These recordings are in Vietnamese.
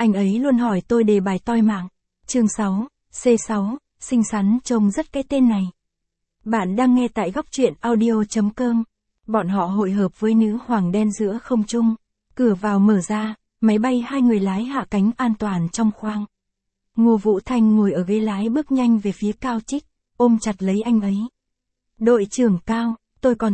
Anh ấy luôn hỏi tôi đề bài toi mạng. Chương 6, C6, xinh xắn trông rất cái tên này. Bạn đang nghe tại góc truyện audio.com. Bọn họ hội hợp với nữ hoàng đen giữa không trung. Cửa vào mở ra, máy bay hai người lái hạ cánh an toàn trong khoang. Ngô Vũ Thanh ngồi ở ghế lái bước nhanh về phía Cao Trích, ôm chặt lấy anh ấy. Đội trưởng Cao, tôi còn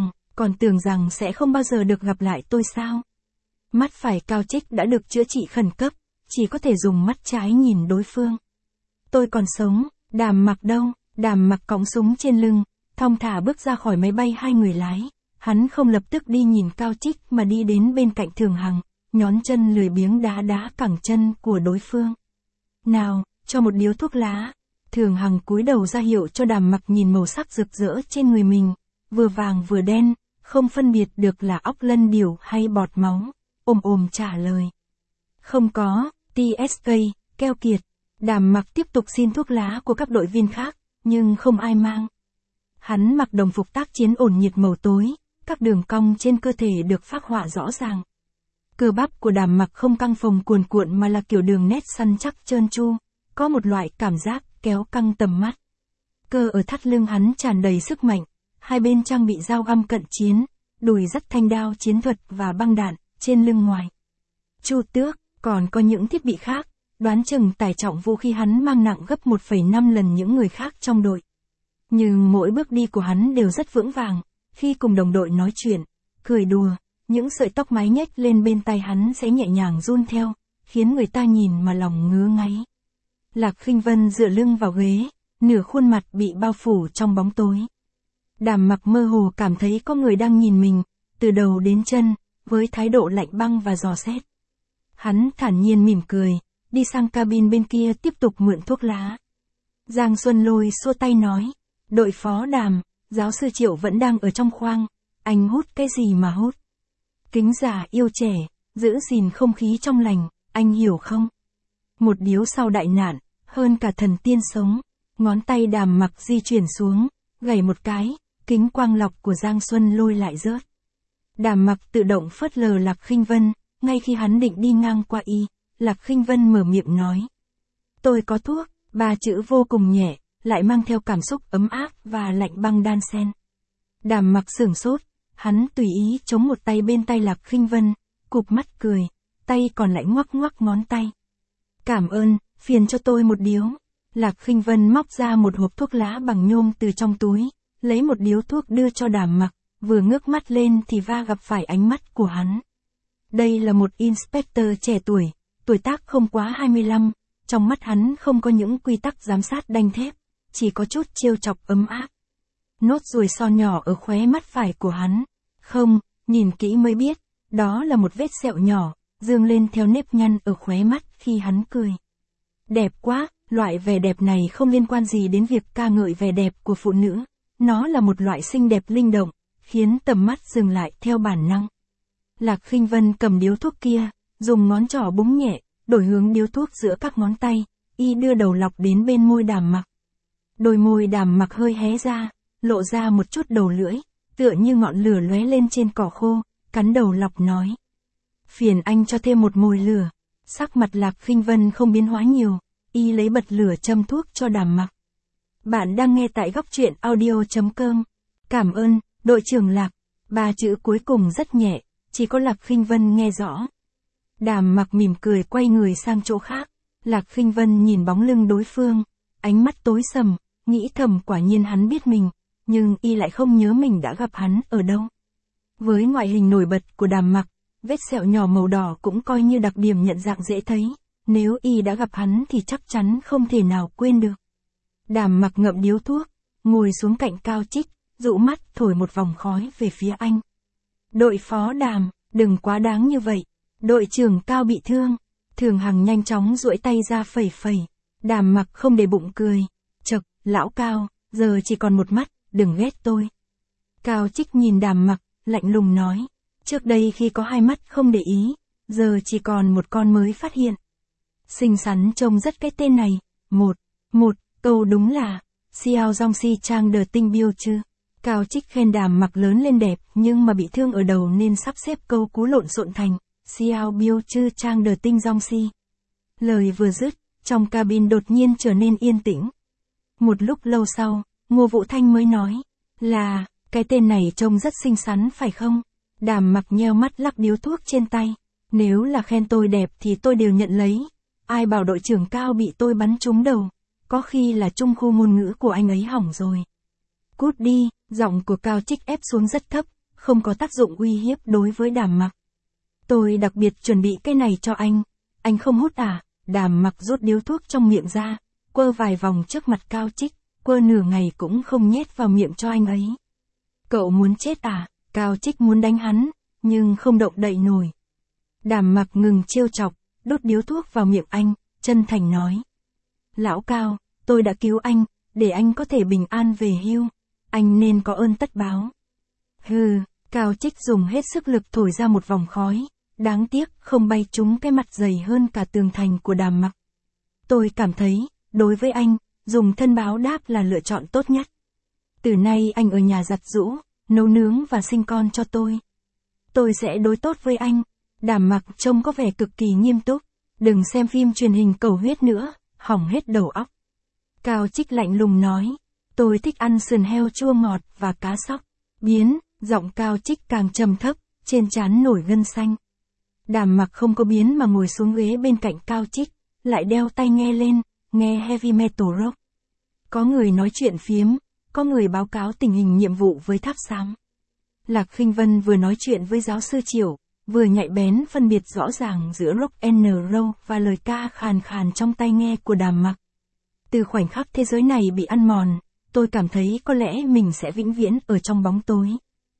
tưởng rằng sẽ không bao giờ được gặp lại tôi sao? Mắt phải Cao Trích đã được chữa trị khẩn cấp, chỉ có thể dùng mắt trái nhìn đối phương. Tôi còn sống, Đàm Mặc đâu? Đàm Mặc cõng súng trên lưng, thong thả bước ra khỏi máy bay hai người lái. Hắn không lập tức đi nhìn Cao Trích mà đi đến bên cạnh Thường Hằng, nhón chân lười biếng đá cẳng chân của đối phương. Nào, cho một điếu thuốc lá. Thường Hằng cúi đầu ra hiệu cho Đàm Mặc nhìn màu sắc rực rỡ trên người mình, vừa vàng vừa đen, không phân biệt được là óc lân điểu hay bọt máu. Ồm trả lời. Không có, TSK, keo kiệt. Đàm Mặc tiếp tục xin thuốc lá của các đội viên khác, nhưng không ai mang. Hắn mặc đồng phục tác chiến ổn nhiệt màu tối, các đường cong trên cơ thể được phác họa rõ ràng. Cơ bắp của Đàm Mặc không căng phồng cuồn cuộn mà là kiểu đường nét săn chắc trơn tru, có một loại cảm giác kéo căng tầm mắt. Cơ ở thắt lưng hắn tràn đầy sức mạnh, hai bên trang bị dao găm cận chiến, đùi dắt thanh đao chiến thuật và băng đạn, trên lưng ngoài. Chu tước, còn có những thiết bị khác, đoán chừng tải trọng vũ khí hắn mang nặng gấp 1,5 lần những người khác trong đội. Nhưng mỗi bước đi của hắn đều rất vững vàng, khi cùng đồng đội nói chuyện, cười đùa, những sợi tóc mái nhếch lên bên tai hắn sẽ nhẹ nhàng run theo, khiến người ta nhìn mà lòng ngứa ngáy. Lạc Khinh Vân dựa lưng vào ghế, nửa khuôn mặt bị bao phủ trong bóng tối. Đàm Mặc mơ hồ cảm thấy có người đang nhìn mình, từ đầu đến chân, với thái độ lạnh băng và dò xét. Hắn thản nhiên mỉm cười, đi sang cabin bên kia tiếp tục mượn thuốc lá. Giang Xuân Lôi xua tay nói, đội phó Đàm, giáo sư Triệu vẫn đang ở trong khoang, anh hút cái gì mà hút? Kính già yêu trẻ, giữ gìn không khí trong lành, anh hiểu không? Một điếu sau đại nạn, hơn cả thần tiên sống. Ngón tay Đàm Mặc di chuyển xuống, gảy một cái, kính quang lọc của Giang Xuân Lôi lại rớt. Đàm Mặc tự động phớt lờ Lạc Khinh Vân, ngay khi hắn định đi ngang qua y, Lạc Khinh Vân mở miệng nói. Tôi có thuốc, ba chữ vô cùng nhẹ, lại mang theo cảm xúc ấm áp và lạnh băng đan xen. Đàm Mặc sửng sốt, hắn tùy ý chống một tay bên tay Lạc Khinh Vân, cụp mắt cười, tay còn lại ngoắc ngón tay. Cảm ơn, phiền cho tôi một điếu. Lạc Khinh Vân móc ra một hộp thuốc lá bằng nhôm từ trong túi, lấy một điếu thuốc đưa cho Đàm Mặc, vừa ngước mắt lên thì gặp phải ánh mắt của hắn. Đây là một inspector trẻ tuổi, tuổi tác không quá 25, trong mắt hắn không có những quy tắc giám sát đanh thép, chỉ có chút trêu chọc ấm áp. Nốt ruồi son nhỏ ở khóe mắt phải của hắn, không, nhìn kỹ mới biết, đó là một vết sẹo nhỏ, dương lên theo nếp nhăn ở khóe mắt khi hắn cười. Đẹp quá, loại vẻ đẹp này không liên quan gì đến việc ca ngợi vẻ đẹp của phụ nữ, nó là một loại xinh đẹp linh động, khiến tầm mắt dừng lại theo bản năng. Lạc Khinh Vân cầm điếu thuốc kia, dùng ngón trỏ búng nhẹ, đổi hướng điếu thuốc giữa các ngón tay, y đưa đầu lọc đến bên môi Đàm Mặc. Đôi môi Đàm Mặc hơi hé ra, lộ ra một chút đầu lưỡi, tựa như ngọn lửa lóe lên trên cỏ khô, cắn đầu lọc nói. Phiền anh cho thêm một mồi lửa. Sắc mặt Lạc Khinh Vân không biến hóa nhiều, y lấy bật lửa châm thuốc cho Đàm Mặc. Bạn đang nghe tại góc truyện audio.com. Cảm ơn, đội trưởng Lạc. Ba chữ cuối cùng rất nhẹ, chỉ có Lạc Khinh Vân nghe rõ. Đàm Mặc mỉm cười quay người sang chỗ khác. Lạc Khinh Vân nhìn bóng lưng đối phương, ánh mắt tối sầm, nghĩ thầm quả nhiên hắn biết mình, nhưng y lại không nhớ mình đã gặp hắn ở đâu. Với ngoại hình nổi bật của Đàm Mặc, vết sẹo nhỏ màu đỏ cũng coi như đặc điểm nhận dạng dễ thấy, nếu y đã gặp hắn thì chắc chắn không thể nào quên được. Đàm Mặc ngậm điếu thuốc, ngồi xuống cạnh Cao Trích, dụ mắt thổi một vòng khói về phía anh. Đội phó Đàm, đừng quá đáng như vậy, đội trưởng Cao bị thương. Thường Hằng nhanh chóng duỗi tay ra phẩy. Đàm Mặc không để bụng cười, chậc, lão Cao, giờ chỉ còn một mắt, đừng ghét tôi. Cao Trích nhìn Đàm Mặc, lạnh lùng nói. Trước đây khi có hai mắt không để ý, giờ chỉ còn một con mới phát hiện. Xinh xắn trông rất cái tên này, một, câu đúng là, Xiao Zongxi Trang Đờ Tinh Biêu chứ. Cao Trích khen Đàm Mặc lớn lên đẹp nhưng mà bị thương ở đầu nên sắp xếp câu cú lộn xộn thành, Xiao Biêu Chư Trang Đờ Tinh Zongxi. Lời vừa dứt, trong cabin đột nhiên trở nên yên tĩnh. Một lúc lâu sau, Ngô Vũ Thanh mới nói, là, cái tên này trông rất xinh xắn phải không? Đàm Mặc nheo mắt lắc điếu thuốc trên tay. Nếu là khen tôi đẹp thì tôi đều nhận lấy. Ai bảo đội trưởng Cao bị tôi bắn trúng đầu. Có khi là trung khu ngôn ngữ của anh ấy hỏng rồi. Cút đi, giọng của Cao Trích ép xuống rất thấp, không có tác dụng uy hiếp đối với Đàm Mặc. Tôi đặc biệt chuẩn bị cái này cho anh không hút à? Đàm Mặc rút điếu thuốc trong miệng ra, quơ vài vòng trước mặt Cao Trích, quơ nửa ngày cũng không nhét vào miệng cho anh ấy. Cậu muốn chết à? Cao Trích muốn đánh hắn, nhưng không động đậy nổi. Đàm Mặc ngừng trêu chọc, đút điếu thuốc vào miệng anh, chân thành nói. Lão Cao, tôi đã cứu anh, để anh có thể bình an về hưu. Anh nên có ơn tất báo. Hừ, Cao Trích dùng hết sức lực thổi ra một vòng khói. Đáng tiếc không bay trúng cái mặt dày hơn cả tường thành của Đàm Mặc. Tôi cảm thấy, đối với anh, dùng thân báo đáp là lựa chọn tốt nhất. Từ nay anh ở nhà giặt giũ, nấu nướng và sinh con cho tôi. Tôi sẽ đối tốt với anh. Đàm Mặc trông có vẻ cực kỳ nghiêm túc. Đừng xem phim truyền hình cầu huyết nữa, hỏng hết đầu óc. Cao Trích lạnh lùng nói. Tôi thích ăn sườn heo chua ngọt và cá sóc. Biến, giọng Cao Trích càng trầm thấp, trên trán nổi gân xanh. Đàm Mặc không có biến mà ngồi xuống ghế bên cạnh Cao Trích, lại đeo tai nghe lên, nghe heavy metal rock. Có người nói chuyện phiếm, có người báo cáo tình hình nhiệm vụ với tháp xám. Lạc Khinh Vân vừa nói chuyện với giáo sư Triệu, vừa nhạy bén phân biệt rõ ràng giữa rock and roll và lời ca khàn khàn trong tai nghe của Đàm Mặc. Từ khoảnh khắc thế giới này bị ăn mòn, tôi cảm thấy có lẽ mình sẽ vĩnh viễn ở trong bóng tối.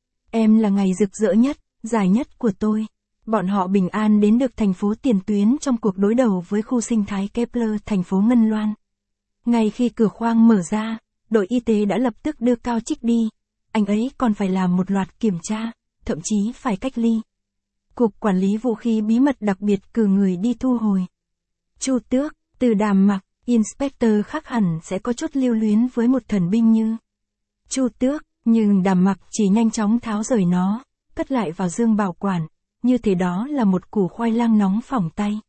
Em là ngày rực rỡ nhất, dài nhất của tôi. Bọn họ bình an đến được thành phố tiền tuyến trong cuộc đối đầu với khu sinh thái Kepler thành phố Ngân Loan. Ngay khi cửa khoang mở ra, đội y tế đã lập tức đưa Cao Trích đi. Anh ấy còn phải làm một loạt kiểm tra, thậm chí phải cách ly. Cục Quản lý Vũ khí Bí mật đặc biệt cử người đi thu hồi. Chu Tước, từ Đàm Mặc, Inspector khác hẳn sẽ có chút lưu luyến với một thần binh như Chu Tước, nhưng Đàm Mặc chỉ nhanh chóng tháo rời nó, cất lại vào dương bảo quản, như thế đó là một củ khoai lang nóng phỏng tay.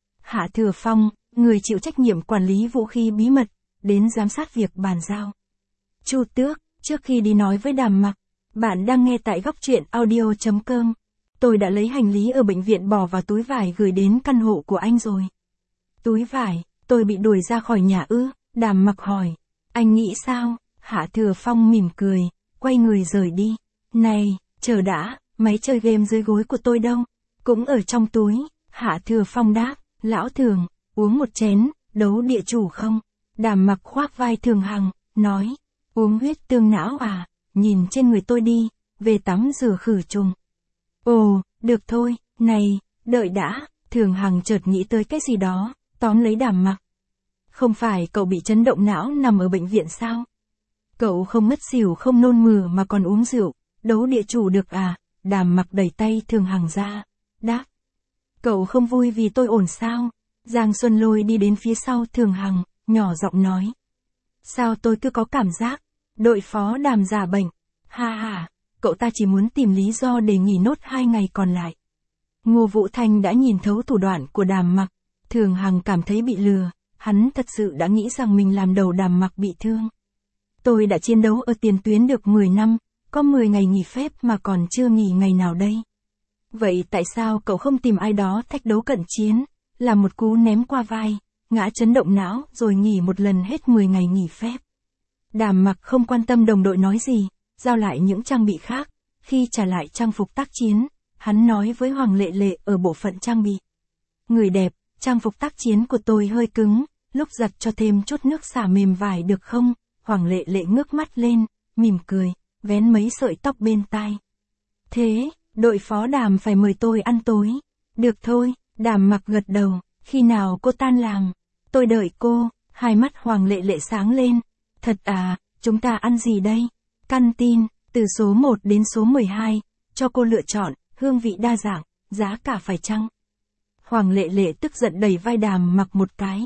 Hạ Thừa Phong, người chịu trách nhiệm quản lý vũ khí bí mật, đến giám sát việc bàn giao. Chu Tước, trước khi đi nói với Đàm Mặc, bạn đang nghe tại góc truyện audio.com. Tôi đã lấy hành lý ở bệnh viện bỏ vào túi vải gửi đến căn hộ của anh rồi. Túi vải, tôi bị đuổi ra khỏi nhà ư? Đàm Mặc hỏi. Anh nghĩ sao? Hạ Thừa Phong mỉm cười, quay người rời đi. Này, chờ đã, máy chơi game dưới gối của tôi đâu? Cũng ở trong túi. Hạ Thừa Phong đáp, lão Thường, uống một chén, đấu địa chủ không? Đàm Mặc khoác vai Thường Hằng, nói, uống huyết tương não à? Nhìn trên người tôi đi, về tắm rửa khử trùng. Ồ, được thôi, này, đợi đã. Thường Hằng chợt nghĩ tới cái gì đó, tóm lấy Đàm Mặc. Không phải cậu bị chấn động não nằm ở bệnh viện sao? Cậu không ngất xỉu không nôn mửa mà còn uống rượu, đấu địa chủ được à? Đàm Mặc đẩy tay Thường Hằng ra, đáp. Cậu không vui vì tôi ổn sao? Giang Xuân Lôi đi đến phía sau Thường Hằng, nhỏ giọng nói. Sao tôi cứ có cảm giác, đội phó Đàm giả bệnh, ha ha, cậu ta chỉ muốn tìm lý do để nghỉ nốt 2 ngày còn lại. Ngô Vũ Thanh đã nhìn thấu thủ đoạn của Đàm Mặc, Thường Hằng cảm thấy bị lừa, hắn thật sự đã nghĩ rằng mình làm đầu Đàm Mặc bị thương. Tôi đã chiến đấu ở tiền tuyến được 10 năm, có 10 ngày nghỉ phép mà còn chưa nghỉ ngày nào đây. Vậy tại sao cậu không tìm ai đó thách đấu cận chiến, làm một cú ném qua vai, ngã chấn động não rồi nghỉ một lần hết 10 ngày nghỉ phép? Đàm Mặc không quan tâm đồng đội nói gì, giao lại những trang bị khác. Khi trả lại trang phục tác chiến, hắn nói với Hoàng Lệ Lệ ở bộ phận trang bị. Người đẹp, trang phục tác chiến của tôi hơi cứng, lúc giặt cho thêm chút nước xả mềm vải được không? Hoàng Lệ Lệ ngước mắt lên, mỉm cười, vén mấy sợi tóc bên tai. Thế, đội phó Đàm phải mời tôi ăn tối. Được thôi, Đàm Mặc gật đầu, khi nào cô tan làm? Tôi đợi cô. Hai mắt Hoàng Lệ Lệ sáng lên. Thật à, chúng ta ăn gì đây? Canteen, từ số 1 đến số 12, cho cô lựa chọn, hương vị đa dạng, giá cả phải chăng? Hoàng Lệ Lệ tức giận đẩy vai Đàm Mặc một cái.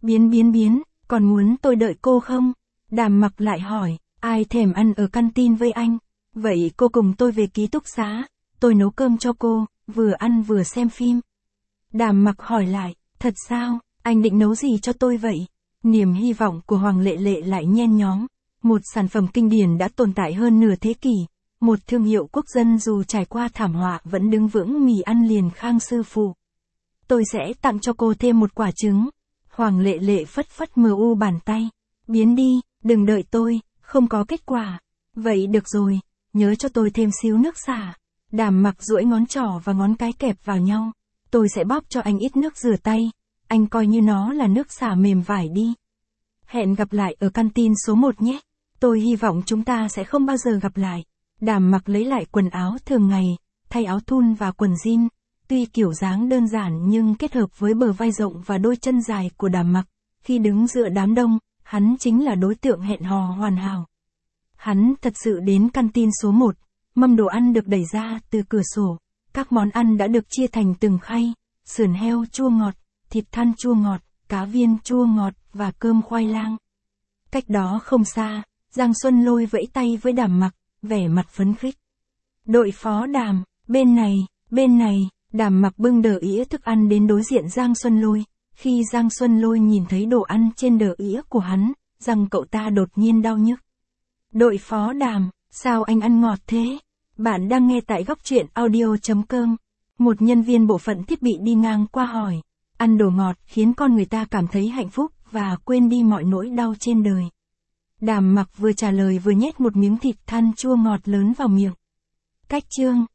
Biến, còn muốn tôi đợi cô không? Đàm Mặc lại hỏi, ai thèm ăn ở canteen với anh? Vậy cô cùng tôi về ký túc xá, tôi nấu cơm cho cô, vừa ăn vừa xem phim. Đàm Mặc hỏi lại, thật sao? Anh định nấu gì cho tôi vậy? Niềm hy vọng của Hoàng Lệ Lệ lại nhen nhóm. Một sản phẩm kinh điển đã tồn tại hơn nửa thế kỷ. Một thương hiệu quốc dân dù trải qua thảm họa vẫn đứng vững mì ăn liền Khang sư phụ. Tôi sẽ tặng cho cô thêm một quả trứng. Hoàng Lệ Lệ phất phất mờ u bàn tay. Biến đi, đừng đợi tôi, không có kết quả. Vậy được rồi, nhớ cho tôi thêm xíu nước xả. Đàm Mặc duỗi ngón trỏ và ngón cái kẹp vào nhau. Tôi sẽ bóp cho anh ít nước rửa tay. Anh coi như nó là nước xả mềm vải đi. Hẹn gặp lại ở canteen số 1 nhé. Tôi hy vọng chúng ta sẽ không bao giờ gặp lại. Đàm Mặc lấy lại quần áo thường ngày, thay áo thun và quần jean. Tuy kiểu dáng đơn giản nhưng kết hợp với bờ vai rộng và đôi chân dài của Đàm Mặc, khi đứng giữa đám đông, hắn chính là đối tượng hẹn hò hoàn hảo. Hắn thật sự đến canteen số 1, mâm đồ ăn được đẩy ra từ cửa sổ, các món ăn đã được chia thành từng khay, sườn heo chua ngọt, thịt than chua ngọt, cá viên chua ngọt và cơm khoai lang. Cách đó không xa, Giang Xuân Lôi vẫy tay với Đàm Mặc, vẻ mặt phấn khích. Đội phó Đàm, bên này, Đàm Mặc bưng đờ ĩa thức ăn đến đối diện Giang Xuân Lôi. Khi Giang Xuân Lôi nhìn thấy đồ ăn trên đờ ĩa của hắn, răng cậu ta đột nhiên đau nhức. Đội phó Đàm, sao anh ăn ngọt thế? Bạn đang nghe tại góc truyện audio.com. Một nhân viên bộ phận thiết bị đi ngang qua hỏi. Ăn đồ ngọt khiến con người ta cảm thấy hạnh phúc và quên đi mọi nỗi đau trên đời. Đàm Mặc vừa trả lời vừa nhét một miếng thịt than chua ngọt lớn vào miệng. Cách chương